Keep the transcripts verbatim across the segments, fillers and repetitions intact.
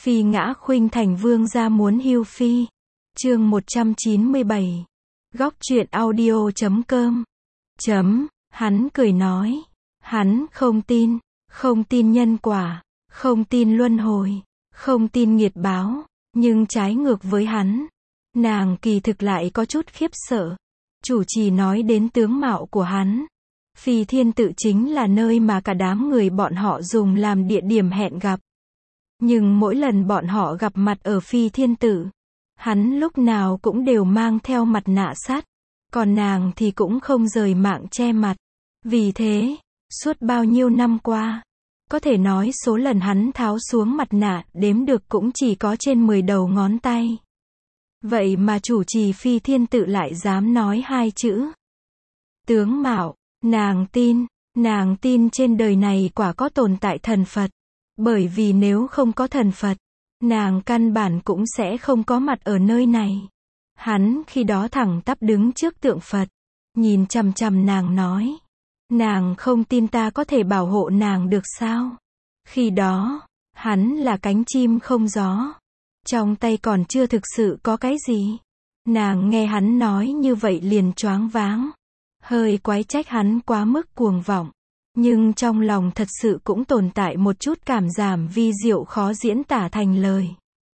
Phi ngã khuynh thành vương gia muốn hưu phi. Chương một trăm chín mươi bảy. Góc truyện audio chấm com. Chấm, hắn cười nói. Hắn không tin, không tin nhân quả, không tin luân hồi, không tin nghiệt báo, nhưng trái ngược với hắn, nàng kỳ thực lại có chút khiếp sợ. Chủ trì nói đến tướng mạo của hắn. Phi thiên tự chính là nơi mà cả đám người bọn họ dùng làm địa điểm hẹn gặp. Nhưng mỗi lần bọn họ gặp mặt ở phi thiên tự, hắn lúc nào cũng đều mang theo mặt nạ sắt, còn nàng thì cũng không rời mạng che mặt. Vì thế, suốt bao nhiêu năm qua, có thể nói số lần hắn tháo xuống mặt nạ đếm được cũng chỉ có trên mười đầu ngón tay. Vậy mà chủ trì phi thiên tự lại dám nói hai chữ tướng mạo. Nàng tin, nàng tin trên đời này quả có tồn tại thần Phật. Bởi vì nếu không có thần Phật, nàng căn bản cũng sẽ không có mặt ở nơi này. Hắn khi đó thẳng tắp đứng trước tượng Phật, nhìn chằm chằm nàng nói. Nàng không tin ta có thể bảo hộ nàng được sao? Khi đó, hắn là cánh chim không gió. Trong tay còn chưa thực sự có cái gì. Nàng nghe hắn nói như vậy liền choáng váng. Hơi quái trách hắn quá mức cuồng vọng. Nhưng trong lòng thật sự cũng tồn tại một chút cảm giảm vi diệu khó diễn tả thành lời.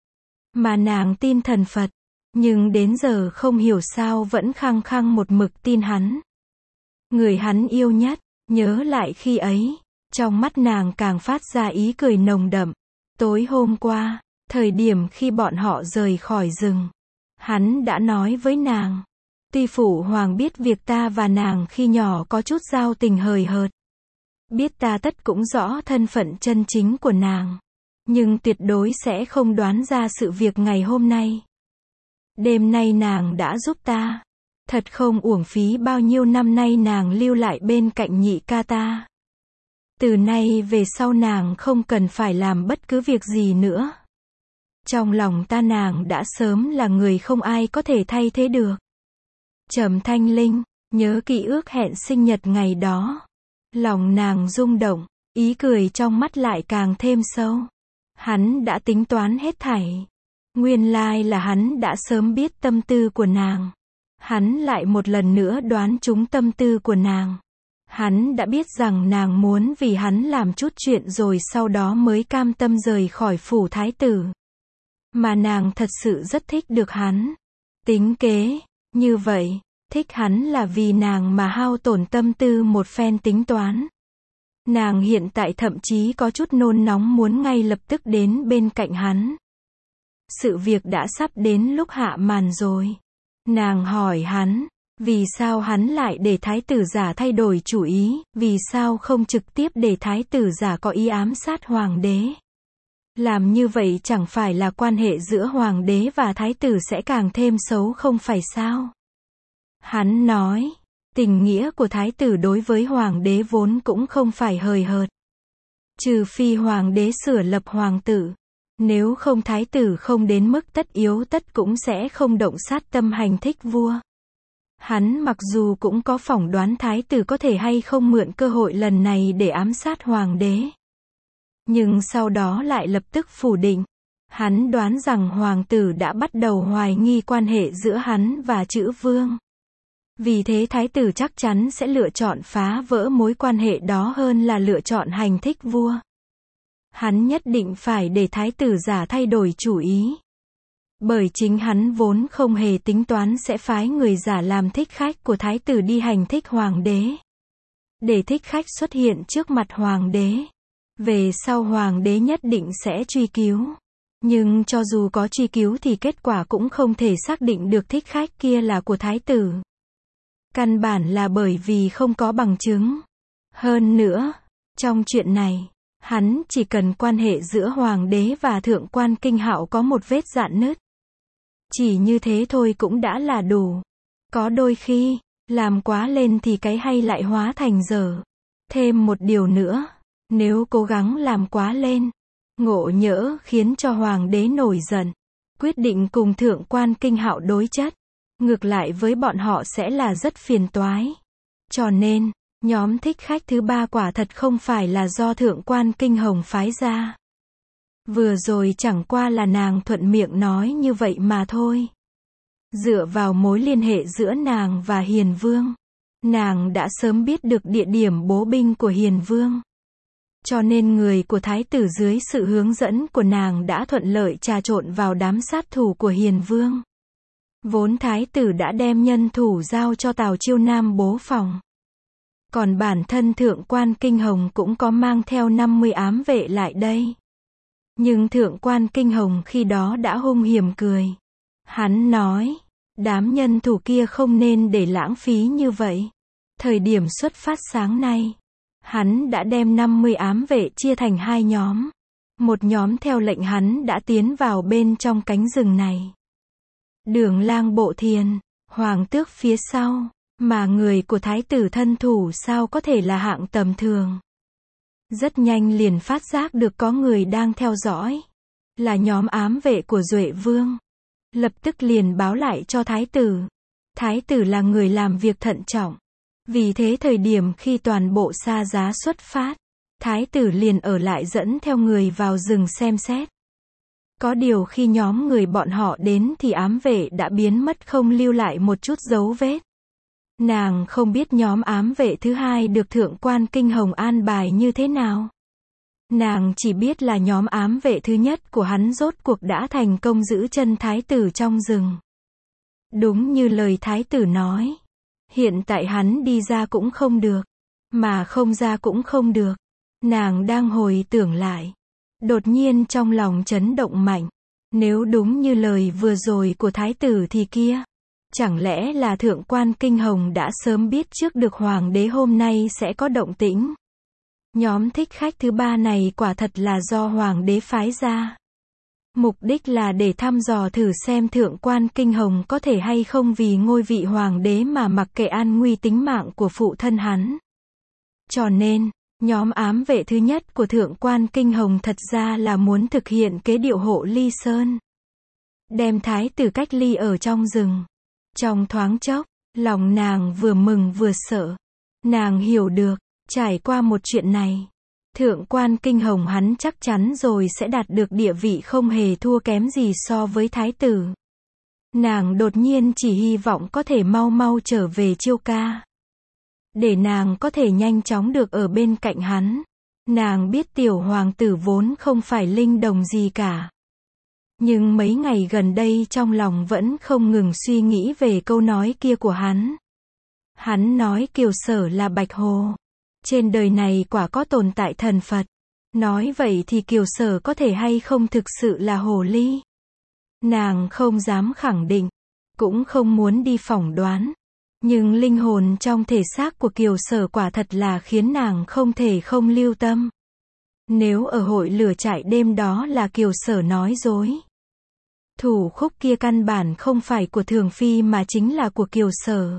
Mà nàng tin thần Phật, nhưng đến giờ không hiểu sao vẫn khăng khăng một mực tin hắn. Người hắn yêu nhất, nhớ lại khi ấy, trong mắt nàng càng phát ra ý cười nồng đậm. Tối hôm qua, thời điểm khi bọn họ rời khỏi rừng, hắn đã nói với nàng. Tuy phụ hoàng biết việc ta và nàng khi nhỏ có chút giao tình hời hợt, biết ta tất cũng rõ thân phận chân chính của nàng, nhưng tuyệt đối sẽ không đoán ra sự việc ngày hôm nay. Đêm nay nàng đã giúp ta, thật không uổng phí bao nhiêu năm nay nàng lưu lại bên cạnh nhị ca ta. Từ nay về sau nàng không cần phải làm bất cứ việc gì nữa. Trong lòng ta nàng đã sớm là người không ai có thể thay thế được. Trầm Thanh Linh, nhớ ký ước hẹn sinh nhật ngày đó. Lòng nàng rung động, ý cười trong mắt lại càng thêm sâu. Hắn đã tính toán hết thảy. Nguyên lai là hắn đã sớm biết tâm tư của nàng. Hắn lại một lần nữa đoán trúng tâm tư của nàng. Hắn đã biết rằng nàng muốn vì hắn làm chút chuyện rồi sau đó mới cam tâm rời khỏi phủ thái tử. Mà nàng thật sự rất thích được hắn. Tính kế, như vậy, thích hắn là vì nàng mà hao tổn tâm tư một phen tính toán. Nàng hiện tại thậm chí có chút nôn nóng muốn ngay lập tức đến bên cạnh hắn. Sự việc đã sắp đến lúc hạ màn rồi. Nàng hỏi hắn, vì sao hắn lại để thái tử giả thay đổi chủ ý, vì sao không trực tiếp để thái tử giả có ý ám sát hoàng đế. Làm như vậy chẳng phải là quan hệ giữa hoàng đế và thái tử sẽ càng thêm xấu không phải sao? Hắn nói, tình nghĩa của thái tử đối với hoàng đế vốn cũng không phải hời hợt. Trừ phi hoàng đế sửa lập hoàng tử. Nếu không thái tử không đến mức tất yếu tất cũng sẽ không động sát tâm hành thích vua. Hắn mặc dù cũng có phỏng đoán thái tử có thể hay không mượn cơ hội lần này để ám sát hoàng đế. Nhưng sau đó lại lập tức phủ định. Hắn đoán rằng hoàng tử đã bắt đầu hoài nghi quan hệ giữa hắn và chữ vương. Vì thế thái tử chắc chắn sẽ lựa chọn phá vỡ mối quan hệ đó hơn là lựa chọn hành thích vua. Hắn nhất định phải để thái tử giả thay đổi chủ ý. Bởi chính hắn vốn không hề tính toán sẽ phái người giả làm thích khách của thái tử đi hành thích hoàng đế. Để thích khách xuất hiện trước mặt hoàng đế. Về sau hoàng đế nhất định sẽ truy cứu. Nhưng cho dù có truy cứu thì kết quả cũng không thể xác định được thích khách kia là của thái tử. Căn bản là bởi vì không có bằng chứng. Hơn nữa, trong chuyện này, hắn chỉ cần quan hệ giữa hoàng đế và thượng quan Kinh Hạo có một vết rạn nứt. Chỉ như thế thôi cũng đã là đủ. Có đôi khi, làm quá lên thì cái hay lại hóa thành dở. Thêm một điều nữa, nếu cố gắng làm quá lên, ngộ nhỡ khiến cho hoàng đế nổi giận, quyết định cùng thượng quan Kinh Hạo đối chất, ngược lại với bọn họ sẽ là rất phiền toái. Cho nên, nhóm thích khách thứ ba quả thật không phải là do thượng quan Kinh Hồng phái ra. Vừa rồi chẳng qua là nàng thuận miệng nói như vậy mà thôi. Dựa vào mối liên hệ giữa nàng và Hiền Vương, nàng đã sớm biết được địa điểm bố binh của Hiền Vương. Cho nên người của thái tử dưới sự hướng dẫn của nàng đã thuận lợi trà trộn vào đám sát thủ của Hiền Vương. Vốn thái tử đã đem nhân thủ giao cho Tào Chiêu Nam bố phòng. Còn bản thân thượng quan Kinh Hồng cũng có mang theo năm mươi ám vệ lại đây. Nhưng thượng quan Kinh Hồng khi đó đã hung hiểm cười. Hắn nói, đám nhân thủ kia không nên để lãng phí như vậy. Thời điểm xuất phát sáng nay, hắn đã đem năm mươi ám vệ chia thành hai nhóm. Một nhóm theo lệnh hắn đã tiến vào bên trong cánh rừng này. Đường lang bộ thiền, hoàng tước phía sau, mà người của thái tử thân thủ sao có thể là hạng tầm thường. Rất nhanh liền phát giác được có người đang theo dõi. Là nhóm ám vệ của Duệ Vương. Lập tức liền báo lại cho thái tử. Thái tử là người làm việc thận trọng. Vì thế thời điểm khi toàn bộ xa giá xuất phát, thái tử liền ở lại dẫn theo người vào rừng xem xét. Có điều khi nhóm người bọn họ đến thì ám vệ đã biến mất không lưu lại một chút dấu vết. Nàng không biết nhóm ám vệ thứ hai được thượng quan Kinh Hồng an bài như thế nào. Nàng chỉ biết là nhóm ám vệ thứ nhất của hắn rốt cuộc đã thành công giữ chân thái tử trong rừng. Đúng như lời thái tử nói. Hiện tại hắn đi ra cũng không được. Mà không ra cũng không được. Nàng đang hồi tưởng lại. Đột nhiên trong lòng chấn động mạnh. Nếu đúng như lời vừa rồi của thái tử thì kia. Chẳng lẽ là thượng quan Kinh Hồng đã sớm biết trước được hoàng đế hôm nay sẽ có động tĩnh. Nhóm thích khách thứ ba này quả thật là do hoàng đế phái ra. Mục đích là để thăm dò thử xem thượng quan Kinh Hồng có thể hay không vì ngôi vị hoàng đế mà mặc kệ an nguy tính mạng của phụ thân hắn. Cho nên, nhóm ám vệ thứ nhất của thượng quan Kinh Hồng thật ra là muốn thực hiện kế điệu hộ ly sơn. Đem thái tử cách ly ở trong rừng. Trong thoáng chốc, lòng nàng vừa mừng vừa sợ. Nàng hiểu được, trải qua một chuyện này, thượng quan Kinh Hồng hắn chắc chắn rồi sẽ đạt được địa vị không hề thua kém gì so với thái tử. Nàng đột nhiên chỉ hy vọng có thể mau mau trở về Chiêu Ca. Để nàng có thể nhanh chóng được ở bên cạnh hắn. Nàng biết tiểu hoàng tử vốn không phải linh đồng gì cả. Nhưng mấy ngày gần đây trong lòng vẫn không ngừng suy nghĩ về câu nói kia của hắn. Hắn nói Kiều Sở là bạch hồ. Trên đời này quả có tồn tại thần Phật. Nói vậy thì Kiều Sở có thể hay không thực sự là hồ ly. Nàng không dám khẳng định. Cũng không muốn đi phỏng đoán. Nhưng linh hồn trong thể xác của Kiều Sở quả thật là khiến nàng không thể không lưu tâm. Nếu ở hội lửa trại đêm đó là Kiều Sở nói dối. Thủ khúc kia căn bản không phải của Thường Phi mà chính là của Kiều Sở.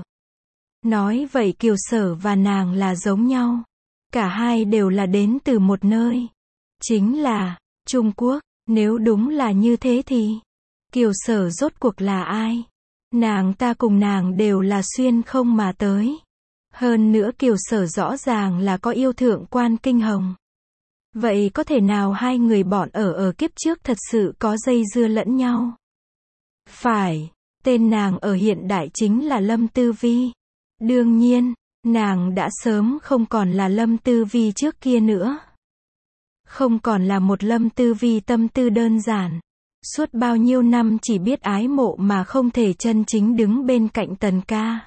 Nói vậy Kiều Sở và nàng là giống nhau. Cả hai đều là đến từ một nơi. Chính là Trung Quốc. Nếu đúng là như thế thì Kiều Sở rốt cuộc là ai? Nàng ta cùng nàng đều là xuyên không mà tới. Hơn nữa Kiều Sở rõ ràng là có yêu thượng quan Kinh Hồng. Vậy có thể nào hai người bọn ở ở kiếp trước thật sự có dây dưa lẫn nhau? Phải, tên nàng ở hiện đại chính là Lâm Tư Vi. Đương nhiên, nàng đã sớm không còn là Lâm Tư Vi trước kia nữa. Không còn là một Lâm Tư Vi tâm tư đơn giản. Suốt bao nhiêu năm chỉ biết ái mộ mà không thể chân chính đứng bên cạnh Tần Ca.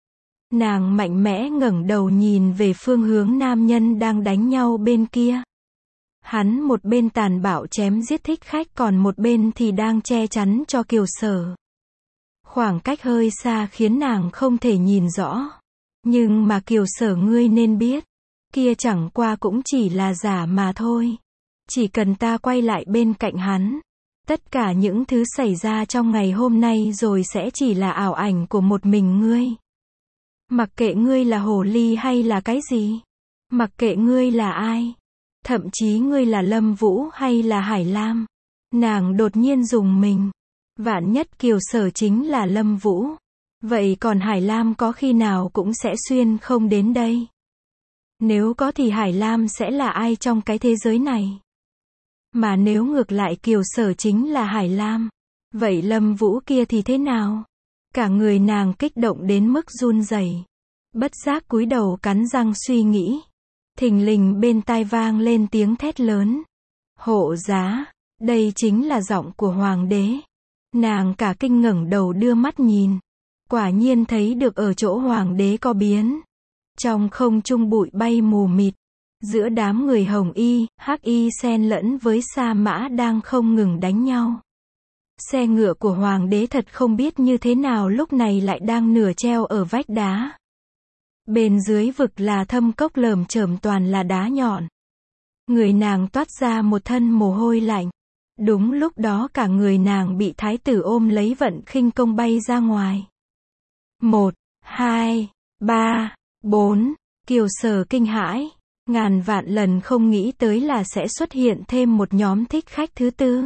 Nàng mạnh mẽ ngẩng đầu nhìn về phương hướng nam nhân đang đánh nhau bên kia. Hắn một bên tàn bạo chém giết thích khách còn một bên thì đang che chắn cho Kiều Sở. Khoảng cách hơi xa khiến nàng không thể nhìn rõ. Nhưng mà Kiều Sở ngươi nên biết. Kia chẳng qua cũng chỉ là giả mà thôi. Chỉ cần ta quay lại bên cạnh hắn. Tất cả những thứ xảy ra trong ngày hôm nay rồi sẽ chỉ là ảo ảnh của một mình ngươi. Mặc kệ ngươi là hồ ly hay là cái gì. Mặc kệ ngươi là ai. Thậm chí ngươi là Lâm Vũ hay là Hải Lam. Nàng đột nhiên dùng mình. Vạn nhất Kiều Sở chính là Lâm Vũ. Vậy còn Hải Lam có khi nào cũng sẽ xuyên không đến đây. Nếu có thì Hải Lam sẽ là ai trong cái thế giới này? Mà nếu ngược lại Kiều Sở chính là Hải Lam, vậy Lâm Vũ kia thì thế nào? Cả người nàng kích động đến mức run rẩy, bất giác cúi đầu cắn răng suy nghĩ. Thình lình bên tai vang lên tiếng thét lớn. Hộ giá, đây chính là giọng của hoàng đế. Nàng cả kinh ngẩng đầu đưa mắt nhìn, quả nhiên thấy được ở chỗ hoàng đế có biến. Trong không trung bụi bay mù mịt, giữa đám người hồng y, hắc y xen lẫn với sa mã đang không ngừng đánh nhau. Xe ngựa của hoàng đế thật không biết như thế nào lúc này lại đang nửa treo ở vách đá. Bên dưới vực là thâm cốc lởm chởm toàn là đá nhọn. Người nàng toát ra một thân mồ hôi lạnh. Đúng lúc đó cả người nàng bị thái tử ôm lấy vận khinh công bay ra ngoài. Một, hai, ba, bốn, Kiều Sở kinh hãi, ngàn vạn lần không nghĩ tới là sẽ xuất hiện thêm một nhóm thích khách thứ tư.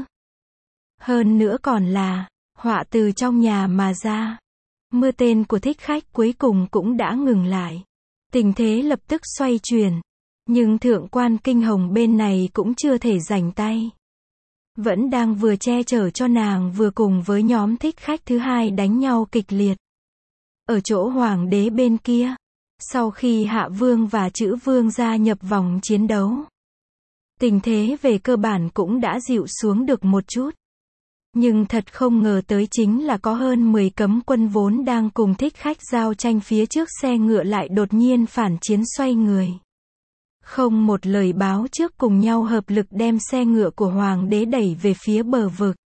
Hơn nữa còn là, họa từ trong nhà mà ra. Mưa tên của thích khách cuối cùng cũng đã ngừng lại. Tình thế lập tức xoay chuyển. Nhưng thượng quan Kinh Hồng bên này cũng chưa thể rảnh tay. Vẫn đang vừa che chở cho nàng vừa cùng với nhóm thích khách thứ hai đánh nhau kịch liệt. Ở chỗ hoàng đế bên kia, sau khi Hạ Vương và Chữ Vương gia nhập vòng chiến đấu, tình thế về cơ bản cũng đã dịu xuống được một chút. Nhưng thật không ngờ tới chính là có hơn mười cấm quân vốn đang cùng thích khách giao tranh phía trước xe ngựa lại đột nhiên phản chiến xoay người. Không một lời báo trước cùng nhau hợp lực đem xe ngựa của hoàng đế đẩy về phía bờ vực.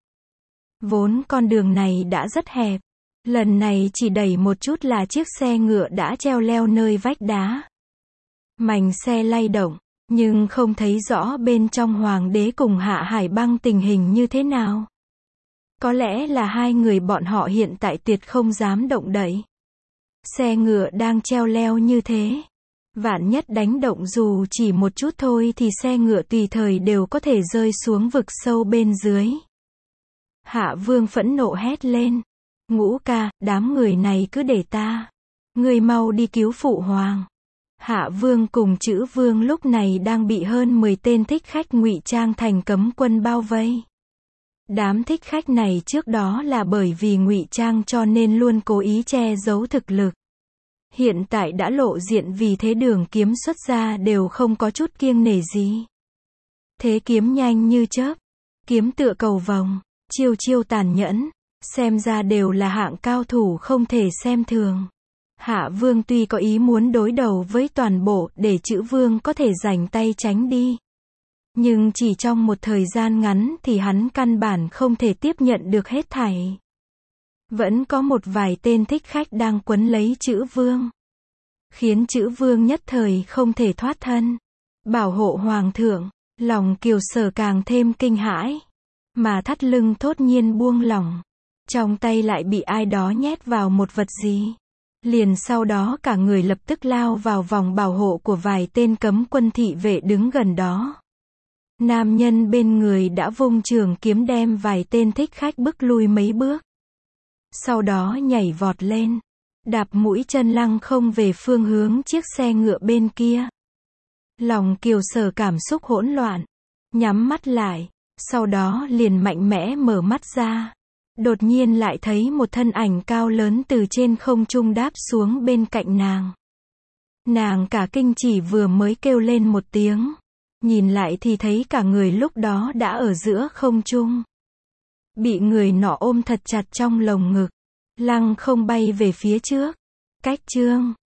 Vốn con đường này đã rất hẹp. Lần này chỉ đẩy một chút là chiếc xe ngựa đã treo leo nơi vách đá. Mảnh xe lay động, nhưng không thấy rõ bên trong hoàng đế cùng Hạ Hải Băng tình hình như thế nào. Có lẽ là hai người bọn họ hiện tại tuyệt không dám động đậy. Xe ngựa đang treo leo như thế. Vạn nhất đánh động dù chỉ một chút thôi thì xe ngựa tùy thời đều có thể rơi xuống vực sâu bên dưới. Hạ Vương phẫn nộ hét lên. Ngũ ca, đám người này cứ để ta. Người mau đi cứu phụ hoàng. Hạ Vương cùng Chữ Vương lúc này đang bị hơn mười tên thích khách ngụy trang thành cấm quân bao vây. Đám thích khách này trước đó là bởi vì ngụy trang cho nên luôn cố ý che giấu thực lực. Hiện tại đã lộ diện vì thế đường kiếm xuất ra đều không có chút kiêng nể gì. Thế kiếm nhanh như chớp, kiếm tựa cầu vồng, chiêu chiêu tàn nhẫn, xem ra đều là hạng cao thủ không thể xem thường. Hạ Vương tuy có ý muốn đối đầu với toàn bộ để Chữ Vương có thể rảnh tay tránh đi. Nhưng chỉ trong một thời gian ngắn thì hắn căn bản không thể tiếp nhận được hết thảy. Vẫn có một vài tên thích khách đang quấn lấy Chữ Vương. Khiến Chữ Vương nhất thời không thể thoát thân. Bảo hộ hoàng thượng, lòng Kiều Sở càng thêm kinh hãi. Mà thắt lưng thốt nhiên buông lỏng. Trong tay lại bị ai đó nhét vào một vật gì. Liền sau đó cả người lập tức lao vào vòng bảo hộ của vài tên cấm quân thị vệ đứng gần đó. Nam nhân bên người đã vung trường kiếm đem vài tên thích khách bức lui mấy bước. Sau đó nhảy vọt lên, đạp mũi chân lăng không về phương hướng chiếc xe ngựa bên kia. Lòng Kiều Sở cảm xúc hỗn loạn, nhắm mắt lại, sau đó liền mạnh mẽ mở mắt ra. Đột nhiên lại thấy một thân ảnh cao lớn từ trên không trung đáp xuống bên cạnh nàng. Nàng cả kinh chỉ vừa mới kêu lên một tiếng. Nhìn lại thì thấy cả người lúc đó đã ở giữa không trung. Bị người nọ ôm thật chặt trong lồng ngực. Lăng không bay về phía trước. Cách chương